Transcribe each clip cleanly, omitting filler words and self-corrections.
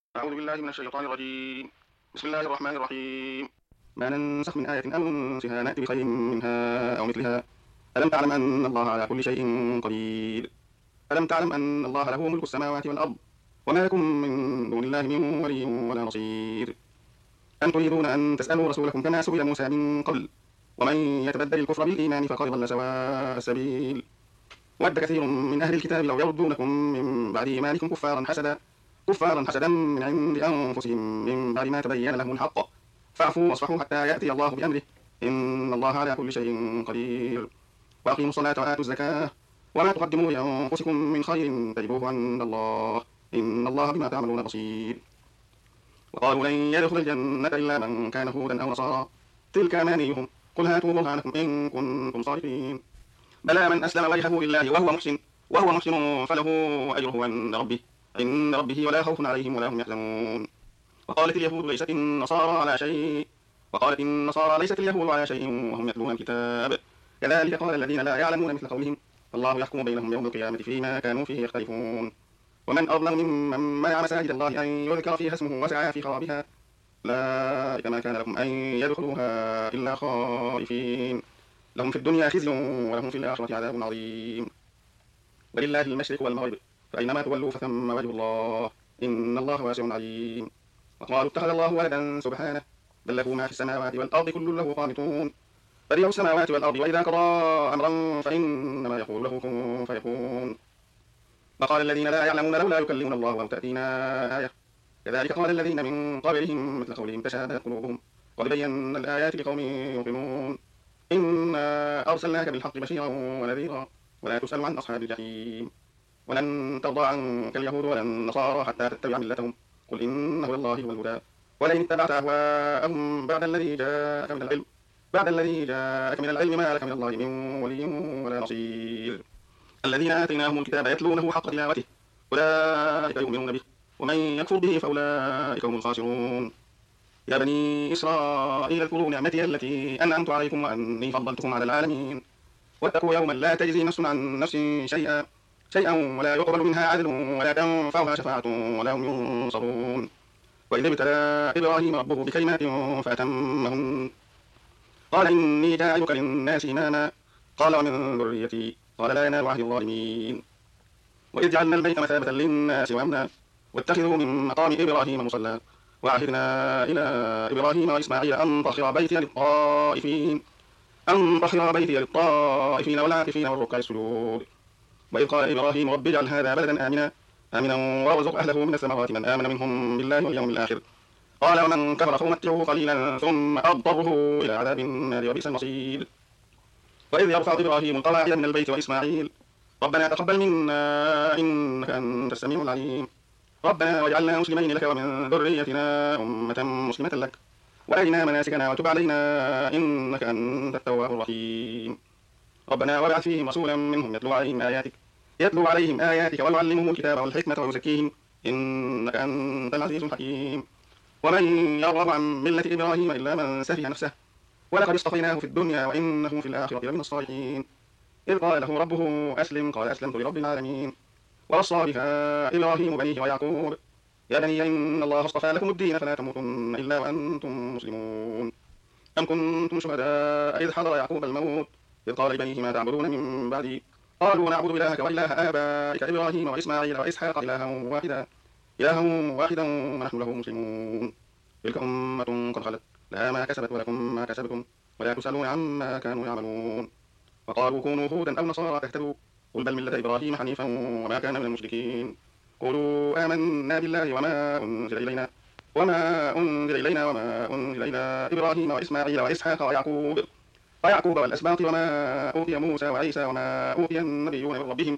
أعوذ بالله من الشيطان الرجيم. بسم الله الرحمن الرحيم. ما ننسخ من آية أو ننسها نأتي بخير منها أو مثلها. ألم تعلم أن الله على كل شيء قدير. ألم تعلم أن الله له ملك السماوات والأرض وما لكم من دون الله من ولي ولا نصير. أم تريدون أن تسألوا رسولكم كما سئل موسى من قبل ومن يتبدل الكفر بالإيمان فقد ضل سواء السبيل. ود كثير من أهل الكتاب لو يردونكم من بعد إيمانكم كفارا حسدا من عند أنفسهم من بعد ما تبين لهم الحق فاعفوا واصفحوا حتى يأتي الله بأمره إن الله على كل شيء قدير. وأقيموا الصلاة وآتوا الزكاة وما تقدموا لأنفسكم من خير تجدوه عند الله إن الله بما تعملون بصير. وقالوا لن يدخل الجنة إلا من كان هودا أو نصارى تلك أمانيهم قل هاتوا برهانكم إن كنتم صادقين. بلى من أسلم وجهه لله وهو محسن فله أجره عند ربه ولا خوف عليهم ولا هم يحزنون. وقالت اليهود ليست اليهود على شيء وهم يتلون الكتاب كذلك قال الذين لا يعلمون مثل قولهم الله يحكم بينهم يوم القيامة فيما كانوا فيه يختلفون. ومن أظلم ممن منع مساجد الله أن يذكر فيها اسمه وسعى في خرابها أولئك ما كان لهم أن يدخلوها إلا خائفين لهم في الدنيا خزي ولهم في الآخرة عذاب عظيم. ولله المشرق والمغرب فأينما تولوا فثم وجه الله إن الله واسع عليم. وقالوا اتخذ الله ولدا سبحانه بل له ما في السماوات والأرض كل له قانتون بديع السماوات والأرض وإذا قضى أمرا فإنما يقول له كن فيكون. وقال الذين لا يعلمون لولا يكلمنا الله أو تأتينا آية كذلك قال الذين من قبلهم مثل قولهم تشابهت قلوبهم قد بينا الآيات لقوم يوقنون. إنا أرسلناك بالحق بشيرا ونذيرا ولا تسأل عن أصحاب الجحيم. ولن ترضى عنك اليهود ولا النصارى حتى تتبع ملتهم قل إن هدى الله هو الهدى ولئن اتبعت أهواءهم بعد الذي جاءك من العلم ما لك من الله من ولي ولا نصير. الذين آتيناهم الكتاب يتلونه حق تلاوته أولئك يؤمنون به ومن يكفر به فأولئك هم الخاسرون. يا بني إسرائيل اذكروا نعمتي التي أنعمت عليكم وأني فضلتكم على العالمين واتقوا يوما لا تجزي نفس عن نفس شيئا ولا يقبل منها عدل ولا تنفعها شفاعة ولا هم ينصرون. وإذ ابتلى إبراهيم ربه بكلمات فأتمهن قال إني جاعلك للناس إماما قال ومن ذريتي قال لا ينال عهد الظالمين. وإذ جعلنا البيت مثابة للناس وأمنا واتخذوا من مقام إبراهيم مصلى وعهدنا إلى إبراهيم وإسماعيل أن طهر بيتي للطائفين والعاكفين والركع السجود. وإذ قال إبراهيم رب اجعل هذا بلدا آمنا وارزق أهله من الثمرات من آمن منهم بالله واليوم الآخر قال ومن كفر فأمتعه قليلا ثم أضطره إلى عذاب النار وبئس المصير. وإذ يرفع إبراهيم القواعد من البيت وإسماعيل ربنا تقبل منا إنك أنت السميع العليم ربنا واجعلنا مسلمين لك ومن ذريتنا أمة مسلمة لك وأرنا مناسكنا وتب علينا إنك أنت التواب الرحيم. ربنا وابعث فيهم رسولا منهم يتلو عليهم آياتك ويعلمهم الكتاب والحكمة ويزكيهم إنك أنت العزيز الحكيم. ومن يرغب عن ملة إبراهيم إلا من سفه نفسه ولقد اصطفيناه في الدنيا وإنه في الآخرة لمن الصالحين. إذ قال له ربه أسلم قال أسلمت لرب العالمين. ووصى بها إبراهيم بنيه ويعقوب يا بني إن الله اصطفى لكم الدين فلا تموتن إلا وأنتم مسلمون. أم كنتم شهداء إذ حضر يعقوب الموت إذ قال لبنيه ما تعبدون من بعدي قالوا نعبد إلهك وإله آبائك إبراهيم وإسماعيل وإسحاق إلها واحدا ونحن له مسلمون. تلك أمة قد خلت لها ما كسبت ولكم ما كسبتم ولا تسألون عما كانوا يعملون. وقالوا كونوا هودا أو نصارى تهتدوا قل بل ملة إبراهيم حنيفا وما كان من المشركين. قولوا آمنا بالله وما أنزل إلينا وما أنزل إلى إبراهيم وإسماعيل وإسحاق ويعقوب والأسباط وما أوتي موسى وعيسى وما أوتي النبيون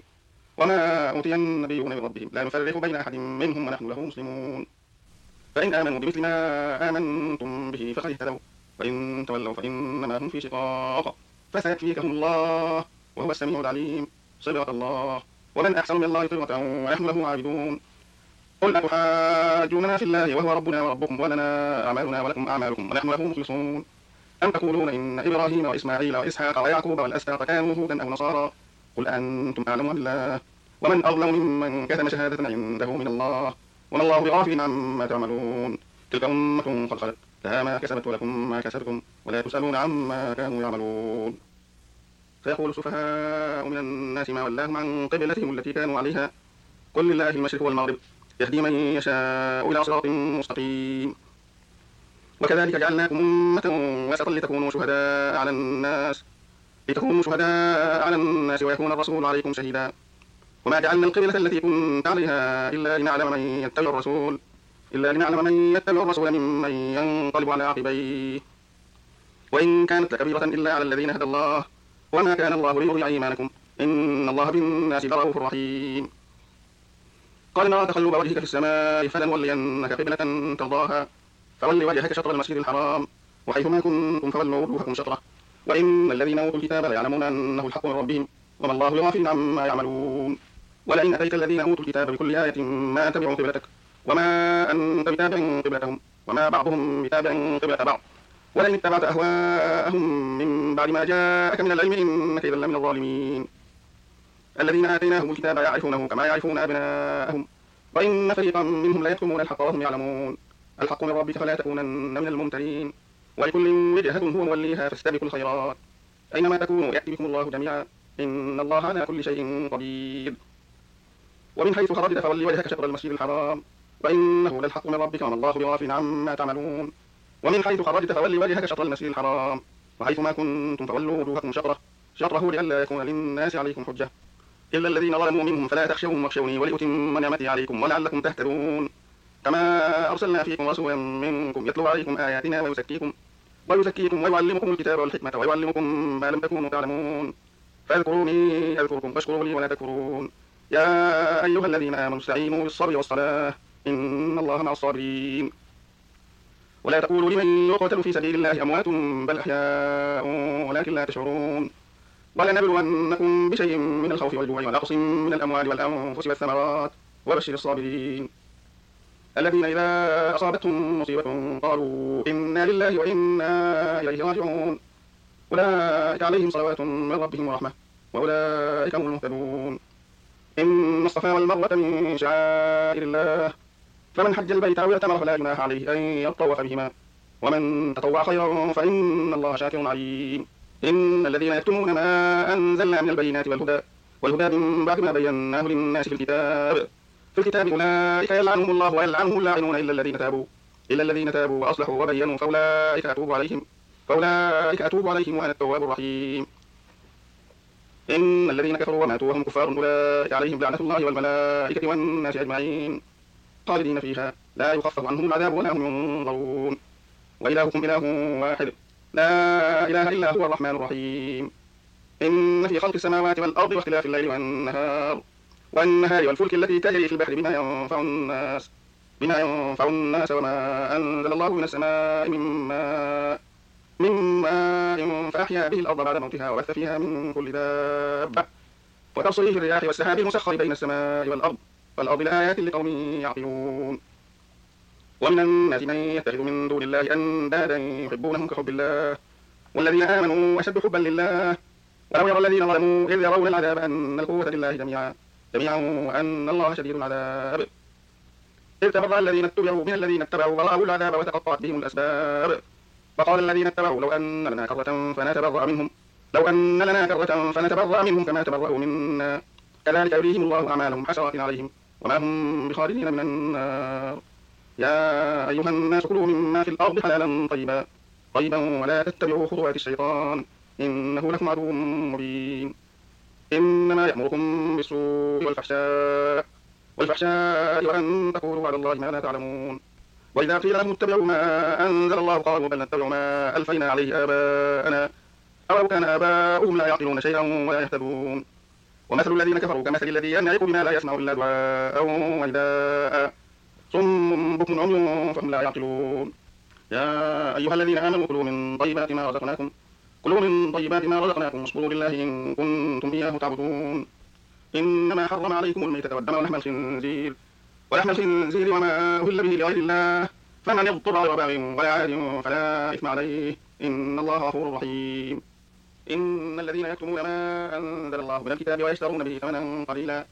من ربهم لا نفرق بين أحد منهم ونحن له مسلمون. فإن آمنوا بمثل ما آمنتم به فقد اهتدوا وإن تولوا فإنما هم في شقاق فسيكفيكهم الله وهو السميع العليم صبغة الله ومن أحسن من الله صبغة ونحن له عابدون. قل أتحاجوننا في الله وهو ربنا وربكم ولنا أعمالنا ولكم أعمالكم ونحن له مخلصون. أم تقولون إن إبراهيم وإسماعيل وإسحاق ويعقوب والأسباط كانوا هودا أو نصارى قل أنتم أعلم بالله ومن أظلم ممن كتم شهادة عنده من الله وما الله بغافل عما تعملون تلك أمة قد خلت لها ما كسبت ولكم ما كسبتم ولا تسألون عما كانوا يعملون فيقول السفهاء من الناس ما ولاهم عن قبلتهم التي كانوا عليها قل لله المشرق والمغرب يهدي من يشاء إلى صراط مستقيم وكذلك جعلناكم أمة وسطا لتكونوا شهداء على الناس ويكون الرسول عليكم شهيدا وما جعلنا القبلة التي كنت عليها إلا لنعلم من يتبع الرسول ممن ينقلب على عقبيه وإن كانت لكبيرة إلا على الذين هدى الله وما كان الله ليضيع إيمانكم إن الله بالناس لرؤوف رحيم قال نرى تقلب وجهك في السماء فلنولينك قبلة ترضاها فول وجهك شطر المسجد الحرام وحيثما كنتم فولوا وجوهكم شطره وإن الذين أوتوا الكتاب ليعلمون أنه الحق من ربهم وما الله بغافل عما يعملون ولئن أتيت الذين أوتوا الكتاب بكل آية ما تبعوا قبلتك وما أنت بتابع قبلتهم وما بعضهم بتابع قبلة بعض ولئن اتبعت أهواءهم من بعد ما جاءك من العلم إنك إذا لمن الظالمين الذين آتيناهم الكتاب يعرفونه كما يعرفون أبناءهم وإن فريقا منهم لا يكتمون الحق وهم يعلمون الحق من ربك فلا تكونن من الممترين ولكل وجهة هو موليها فاستبقوا الخيرات أينما تكونوا يأتي بكم الله جميعا إن الله على كل شيء قدير ومن حيث خرجت فول وجهك شطر المسجد الحرام وإنه للحق من ربك وما الله بغافل عما تعملون ومن حيث خرجت فول وجهك شطر المسجد الحرام وحيثما كنتم فولوا وجوهكم شطره لئلا يكون للناس عليكم حجة إلا الذين ظلموا منهم فلا تخشوهم واخشوني ولأتم نعمتي عليكم ولعلكم تهتدون كما أرسلنا فيكم رسولا منكم يتلو عليكم آياتنا ويزكيكم ويعلمكم الكتاب والحكمة ويعلمكم ما لم تكونوا تعلمون فاذكروني أذكركم واشكروا لي ولا تكفرون يا أيها الذين آمنوا استعينوا بالصبر والصلاة إن الله مع الصابرين ولا تقولوا لمن يقتل في سبيل الله أموات بل أحياء ولكن لا تشعرون ولنبلونكم بشيء من الخوف والجوع ونقص من الأموال والأنفس والثمرات وبشر الصابرين الذين إذا أصابتهم مصيبة قالوا إنا لله وإنا إليه راجعون أولئك عليهم صلوات من ربهم ورحمة وأولئك هم المهتدون إن الصفا والمروة من شعائر الله فمن حج البيت أو اعتمر فلا جناح عليه أن يطوف بهما ومن تطوع خيرا فإن الله شاكر عليم إن الذين يكتمون ما أنزلنا من البينات والهدى من بعد ما بيناه للناس في الكتاب أولئك يلعنهم الله ويلعنهم اللاعنون إلا الذين تابوا وأصلحوا وبينوا فأولئك أتوب عليهم وأنا التواب الرحيم إن الذين كفروا وماتوا وهم كفار أولئك عليهم لعنة الله والملائكة والناس أجمعين خالدين فيها لا يخفف عنهم العذاب ولا هم ينظرون وإلهكم إله واحد لا إله إلا هو الرحمن الرحيم إن في خلق السماوات والأرض واختلاف الليل والنهار والفلك التي تجري في البحر بما ينفع الناس وما أنزل الله من السماء من ماء فأحيا به الأرض بعد موتها وبث فيها من كل دابة وتصريف الرياح والسحاب المسخر بين السماء والأرض لآيات لقوم يعقلون ومن الناس من يتخذ من دون الله أندادا يحبونهم كحب الله والذين آمنوا أشد حبا لله ولو يرى الذين ظلموا إذ يرون العذاب أن القوة لله جميعا وأن الله شديد العذاب إذ تبرأ الذين اتبعوا من الذين اتبعوا ورأوا العذاب وتقطعت بهم الأسباب وقال الذين اتبعوا لو أن لنا كرة فنتبرأ منهم كما تبرأوا منا كذلك يريهم الله أعمالهم حسرات عليهم وما هم بخارجين من النار يا أيها الناس كلوا مما في الأرض حلالا طيبا ولا تتبعوا خطوات الشيطان إنه لكم عدو مبين إنما يأمركم بالسوء والفحشاء وأن تقولوا على الله ما لا تعلمون وإذا قيل لهم اتبعوا ما أنزل الله قالوا بل نتبع ما ألفينا عليه آباءنا أو كان آباؤهم لا يعقلون شيئا ولا يهتدون ومثل الذين كفروا كمثل الذي ينعق بما لا يسمع إلا دعاء ونداء صم بكم عمي فهم لا يعقلون يا أيها الذين آمنوا كلوا من طيبات ما رزقناكم واشكروا لله إن كنتم إياه تعبدون إنما حرم عليكم الميتة والدم ولحم الخنزير وما أهل به لغير الله فمن اضطر غير باغ ولا عاد فلا إثم عليه إن الله غفور رحيم إن الذين يكتمون ما أنزل الله من الكتاب ويشترون به ثمنا قليلا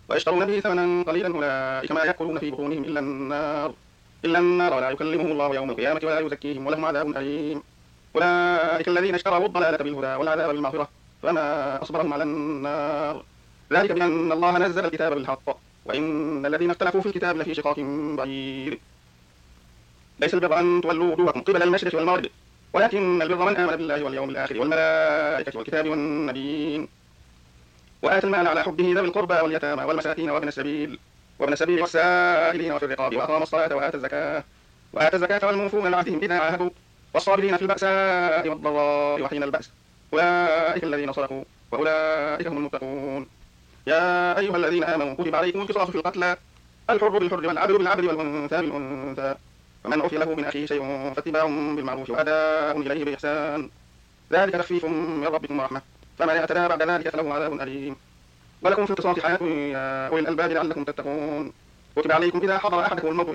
ويشترون به ثمنا قليلا أولئك ما يأكلون في بطونهم إلا النار ولا يكلمهم الله يوم القيامة ولا يزكيهم ولهم عذاب أليم. أولئك الذين اشتروا الضلالة بالهدى والعذاب بالمغفرة فما أصبرهم على النار. ذلك بأن الله نزل الكتاب بالحق وإن الذين اختلفوا في الكتاب لفي شقاق بعيد. ليس البر أن تولوا وجوهكم قبل المشرق والمغرب ولكن البر من آمن بالله واليوم الآخر والملائكة والكتاب والنبيين وآتى المال على حبه ذوي القربى واليتامى والمساكين وابن السبيل والسائلين وفي الرقاب وأقام الصلاة وآتى الزكاة والموفون بعهدهم إذا عاهدوا والصابرين في البأساء والضراء وحين البأس أولئك الذين صدقوا وأولئك هم المتقون. يا أيها الذين آمنوا كتب عليكم القصاص في القتلى الحر بالحر والعبد بالعبد والأنثى بالأنثى فمن عفي له من أخيه شيء فاتباع بالمعروف وأداء إليه بإحسان ذلك تخفيف من ربكم ورحمة فمن اعتدى بعد ذلك فله عذاب أليم. ولكم في القصاص حياة يا أولي الألباب لعلكم تتقون. كتب عليكم إذا حضر أحدكم الموت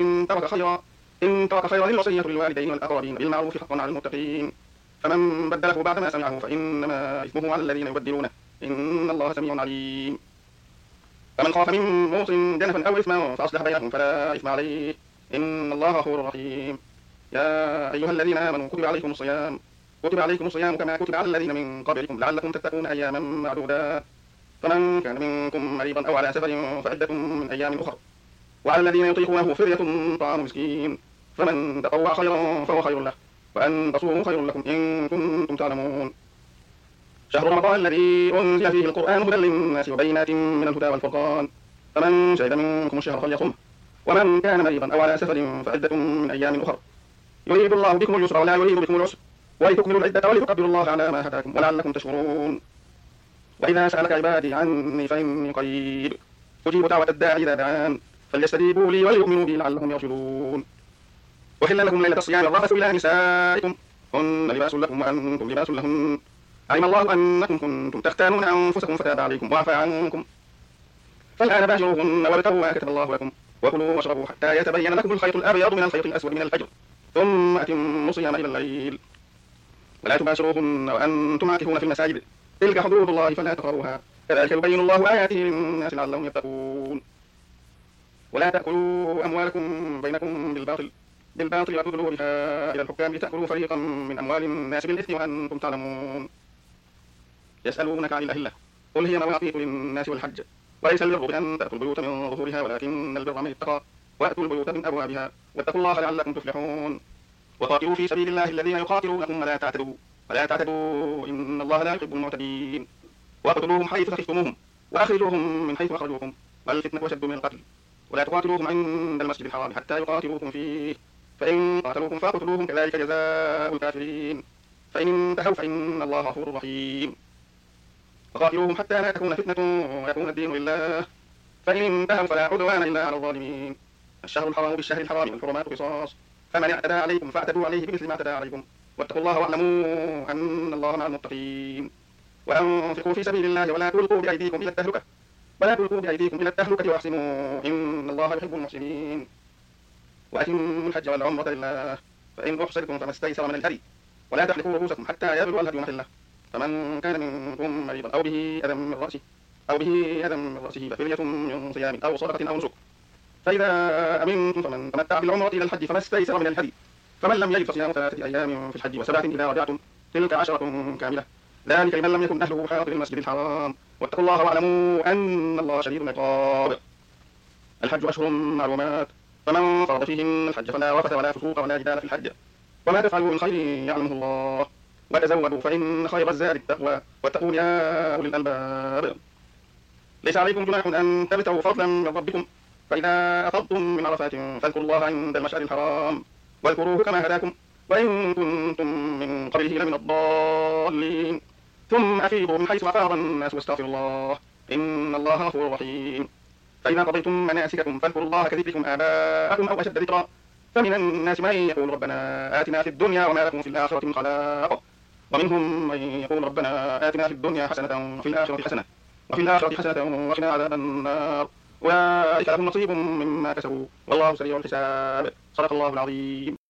إن ترك خيرا الوصية للوالدين والأقربين بالمعروف حقا على المتقين فمن بدله بعدما سمعه فإنما إثمه على الذين يبدلونه إن الله سميع عليم. فمن خاف من موص جنفا أو إثما فأصلح بينهم فلا إثم عليه إن الله غفور رحيم. يا أيها الذين آمنوا كتب عليكم الصيام كما كتب على الذين من قبلكم لعلكم تتقون أياما معدودات فمن كان منكم مريضا أو على سفر فعدة من أيام أخر وعلى الذين يطيقونه فدية طعام مسكين فمن تطوع خيرا فهو خير له وأن تصوموا خير لكم إن كنتم تعلمون. شهر رمضان الذي أنزل فيه القرآن هدى للناس وبينات من الهدى والفرقان فمن شهد منكم الشهر فليصمه ومن كان مريضا أو على سفر فعدة من أيام أخر يريد الله بكم اليسر ولا يريد بكم العسر ولتكملوا العدة ولتكبروا الله على ما هداكم ولعلكم تشكرون. وإذا سألك عبادي عني فإني قريب أجيب دعوة الداعي إذا دعان فليستجيبوا لي وليؤمنوا بي لعلهم يرشدون. أحل لكم ليلة الصيام الرفث إلى نسائكم هن لباس لكم وأنتم لباس لهن علم الله أنكم كنتم تختانون أنفسكم فتاب عليكم وعفى عنكم فالآن باشروهن وابتغوا ما كتب الله لكم وكلوا واشربوا حتى يتبين لكم الخيط الأبيض من الخيط الأسود من الفجر ثم أتموا الصيام إلى الليل ولا تباشروهن وأنتم عاكفون في المساجد تلك حدود الله فلا تقربوها كذلك يبين الله آياته للناس لعلهم يتقون. ولا تأكلوا أموالكم بينكم بالباطل وتدلوا بها إلى الحكام لتأكلوا فريقا من أموال الناس بالإثم وأنتم تعلمون. يسألونك عن الأهلة قل هي مواقيت للناس والحج وليس البر بأن تأتوا البيوت من ظهورها ولكن البر من اتقى وأتوا البيوت من أبوابها واتقوا الله لعلكم تفلحون. وقاتلوا في سبيل الله الذين يقاتلونكم ولا تعتدوا إن الله لا يحب المعتدين. واقتلوهم حيث ثقفتموهم وأخرجوهم من حيث أخرجوكم والفتنة أشد من القتل ولا تقاتلوهم عند المسجد الحرام حتى يقاتلوكم فيه فإن قاتلوكم فاقتلوهم كذلك جزاء الكافرين فإن انتهوا فإن الله غفور رحيم. وقاتلوهم حتى لا تكون فتنة ويكون الدين لله فإن انتهوا فلا عدوان إلا على الظالمين. الشهر الحرام بالشهر الحرام والحرمات قصاص فمن اعتدى عليكم فاعتدوا عليه بمثل ما اعتدى عليكم واتقوا الله واعلموا أن الله مع المتقين. وأنفقوا في سبيل الله ولا تلقوا بأيديكم إلى التهلكة وأحسنوا إن الله يحب المحسنين. وأتموا الحج والعمرة لله فإن أحصرتم فما استيسر من الهدي ولا تحلقوا رؤوسكم حتى يبلغ الهدي محله فمن كان منكم مريضا أو به أذى من رأسه ففدية من صيام أو صدقة أو نسك فإذا أمنتم فمن تمتع بالعمرة إلى الحج فما استيسر من الهدي فمن لم يجد فصيام 3 أيام في الحج و7 إذا رجعتم تلك 10 كاملة ذلك لمن لم يكن أهله حاضر المسجد الحرام واتقوا الله واعلموا أن الله شديد العقاب. الحج أشهر معلومات فمن فرض فيهن الحج فلا رفث ولا فسوق ولا جدال في الحج وما تفعلوا من خير يعلمه الله وتزودوا فإن خير الزاد التقوى واتقون يا أولي الألباب. ليس عليكم جناح أن تبتغوا فضلا من ربكم فإذا أفضتم من عرفات فاذكروا الله عند المشعر الحرام واذكروه كما هداكم وإن كنتم من قبله لمن الضالين ثم أفيضوا من حيث أفاض الناس واستغفروا الله إن الله غفور رحيم. فإذا قضيتم مناسككم فاذكروا الله كذكركم آباءكم أو أشد ذكرا فمن الناس من يقول ربنا آتنا في الدنيا وما لكم في الآخرة من خلاق ومنهم من يقول ربنا آتنا في الدنيا حسنة وفي الآخرة حسنة وقنا عذاب النار أولئك لهم نصيب مما كسبوا والله سريع الحساب صدق الله العظيم.